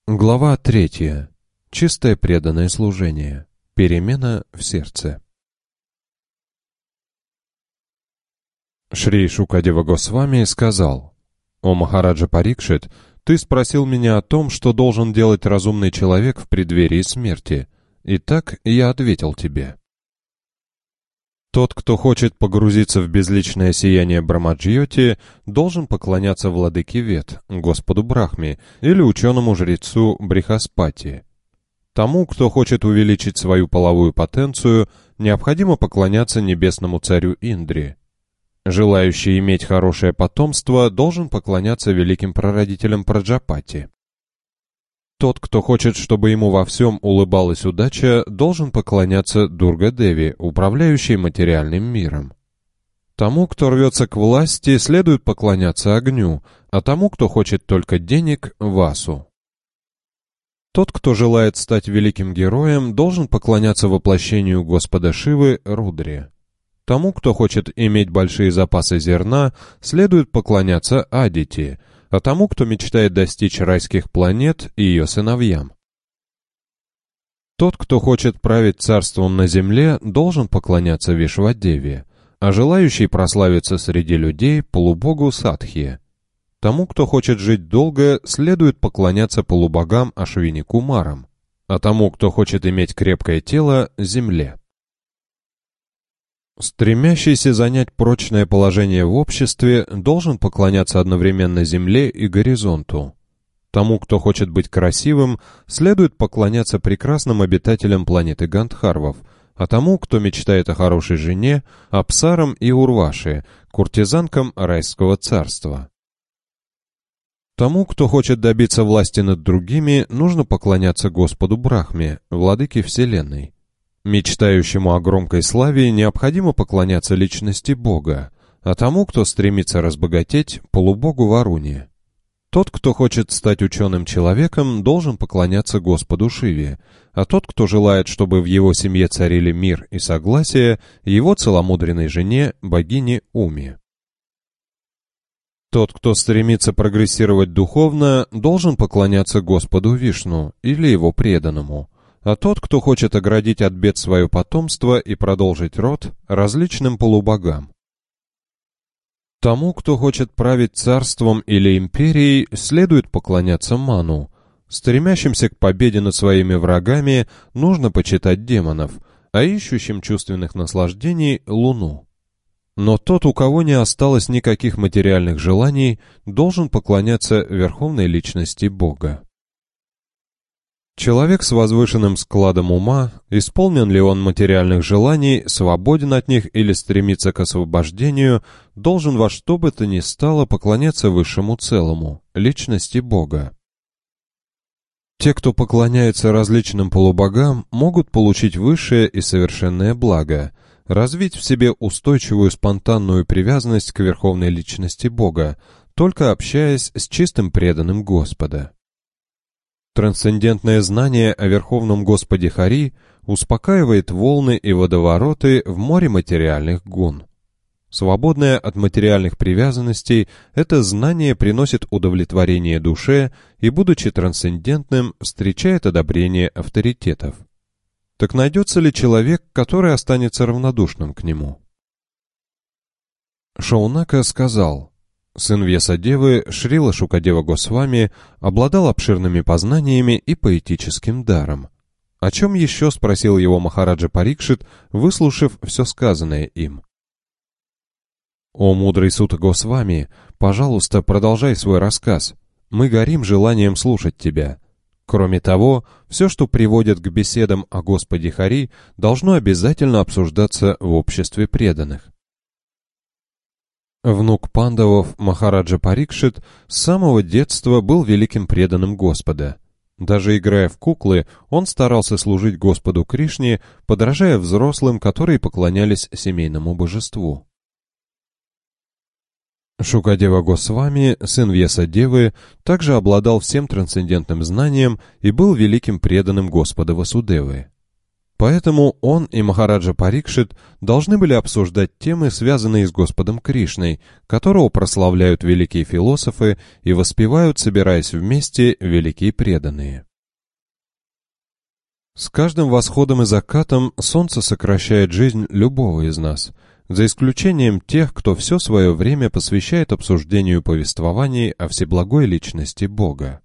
Глава 3. Чистое преданное служение. Перемена в сердце. Шри Шукадева Госвами сказал: «О Махараджа Парикшит, ты спросил меня о том, что должен делать разумный человек в преддверии смерти. Итак, я ответил тебе. Тот, кто хочет погрузиться в безличное сияние Брамаджьоти, должен поклоняться владыке Вед, Господу Брахме, или ученому-жрецу Брихаспати. Тому, кто хочет увеличить свою половую потенцию, необходимо поклоняться небесному царю Индре. Желающий иметь хорошее потомство должен поклоняться великим прародителям Праджапати. Тот, кто хочет, чтобы ему во всем улыбалась удача, должен поклоняться Дурга-Деви, управляющей материальным миром. Тому, кто рвется к власти, следует поклоняться огню, а тому, кто хочет только денег, Васу. Тот, кто желает стать великим героем, должен поклоняться воплощению Господа Шивы Рудре. Тому, кто хочет иметь большие запасы зерна, следует поклоняться Адити, а тому, кто мечтает достичь райских планет, и ее сыновьям. Тот, кто хочет править царством на земле, должен поклоняться Вишвадеве, а желающий прославиться среди людей — полубогу Садхье. Тому, кто хочет жить долго, следует поклоняться полубогам Ашвини Кумарам, а тому, кто хочет иметь крепкое тело — земле. Стремящийся занять прочное положение в обществе должен поклоняться одновременно земле и горизонту. Тому, кто хочет быть красивым, следует поклоняться прекрасным обитателям планеты Гандхарвов, а тому, кто мечтает о хорошей жене, Апсарам и Урваши, куртизанкам райского царства. Тому, кто хочет добиться власти над другими, нужно поклоняться Господу Брахме, владыке Вселенной. Мечтающему о громкой славе необходимо поклоняться личности Бога, а тому, кто стремится разбогатеть, полубогу Варуне. Тот, кто хочет стать ученым человеком, должен поклоняться Господу Шиве, а тот, кто желает, чтобы в его семье царили мир и согласие, его целомудренной жене, богине Уме. Тот, кто стремится прогрессировать духовно, должен поклоняться Господу Вишну или его преданному, а тот, кто хочет оградить от бед свое потомство и продолжить род, различным полубогам. Тому, кто хочет править царством или империей, следует поклоняться Ману. Стремящимся к победе над своими врагами нужно почитать демонов, а ищущим чувственных наслаждений — Луну. Но тот, у кого не осталось никаких материальных желаний, должен поклоняться верховной личности Бога. Человек с возвышенным складом ума, исполнен ли он материальных желаний, свободен от них или стремится к освобождению, должен во что бы то ни стало поклоняться высшему целому, личности Бога. Те, кто поклоняется различным полубогам, могут получить высшее и совершенное благо, развить в себе устойчивую спонтанную привязанность к верховной личности Бога, только общаясь с чистым преданным Господа. Трансцендентное знание о Верховном Господе Хари успокаивает волны и водовороты в море материальных гун. Свободное от материальных привязанностей, это знание приносит удовлетворение душе и, будучи трансцендентным, встречает одобрение авторитетов. Так найдется ли человек, который останется равнодушным к нему? Шаунака сказал: сын Вьясадевы, Шрила Шукадева Госвами, обладал обширными познаниями и поэтическим даром. О чем еще спросил его Махараджа Парикшит, выслушав все сказанное им? «О мудрый Сута Госвами, пожалуйста, продолжай свой рассказ. Мы горим желанием слушать тебя. Кроме того, все, что приводит к беседам о Господе Хари, должно обязательно обсуждаться в обществе преданных». Внук Пандавов Махараджа Парикшит с самого детства был великим преданным Господа. Даже играя в куклы, он старался служить Господу Кришне, подражая взрослым, которые поклонялись семейному божеству. Шукадева Госвами, сын Вьясадевы, также обладал всем трансцендентным знанием и был великим преданным Господа Васудевы. Поэтому он и Махараджа Парикшит должны были обсуждать темы, связанные с Господом Кришной, которого прославляют великие философы и воспевают, собираясь вместе, великие преданные. С каждым восходом и закатом солнце сокращает жизнь любого из нас, за исключением тех, кто все свое время посвящает обсуждению повествований о всеблагой личности Бога.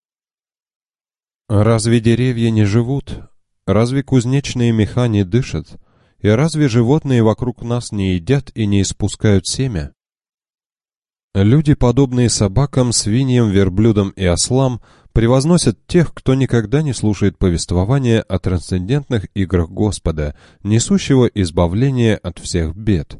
Разве деревья не живут? Разве кузнечные меха не дышат? И разве животные вокруг нас не едят и не испускают семя? Люди, подобные собакам, свиньям, верблюдам и ослам, превозносят тех, кто никогда не слушает повествования о трансцендентных играх Господа, несущего избавление от всех бед.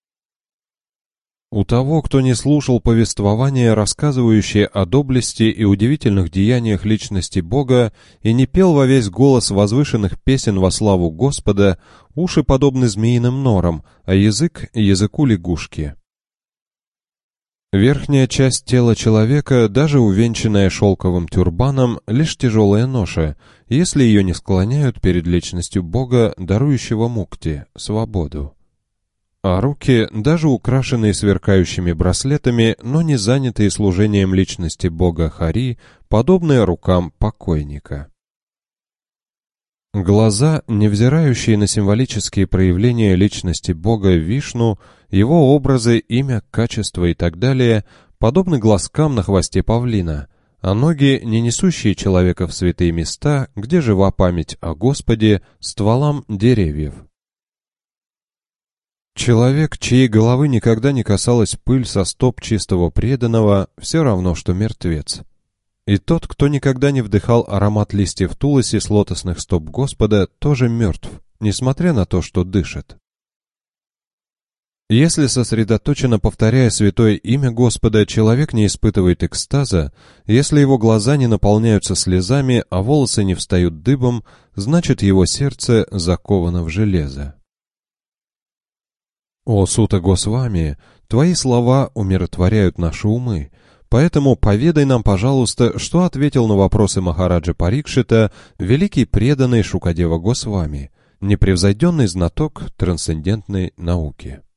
У того, кто не слушал повествования, рассказывающие о доблести и удивительных деяниях личности Бога, и не пел во весь голос возвышенных песен во славу Господа, уши подобны змеиным норам, а язык — языку лягушки. Верхняя часть тела человека, даже увенчанная шелковым тюрбаном, лишь тяжелая ноша, если ее не склоняют перед личностью Бога, дарующего мукти, свободу. А руки, даже украшенные сверкающими браслетами, но не занятые служением личности Бога Хари, подобные рукам покойника. Глаза, невзирающие на символические проявления личности Бога Вишну, его образы, имя, качество и так далее, подобны глазкам на хвосте павлина, а ноги, не несущие человека в святые места, где жива память о Господе, стволам деревьев. Человек, чьей головы никогда не касалась пыль со стоп чистого преданного, все равно, что мертвец. И тот, кто никогда не вдыхал аромат листьев туласи с лотосных стоп Господа, тоже мертв, несмотря на то, что дышит. Если сосредоточенно повторяя святое имя Господа, человек не испытывает экстаза, если его глаза не наполняются слезами, а волосы не встают дыбом, значит его сердце заковано в железо. О Сута Госвами, твои слова умиротворяют наши умы, поэтому поведай нам, пожалуйста, что ответил на вопросы Махараджа Парикшита великий преданный Шукадева Госвами, непревзойденный знаток трансцендентной науки.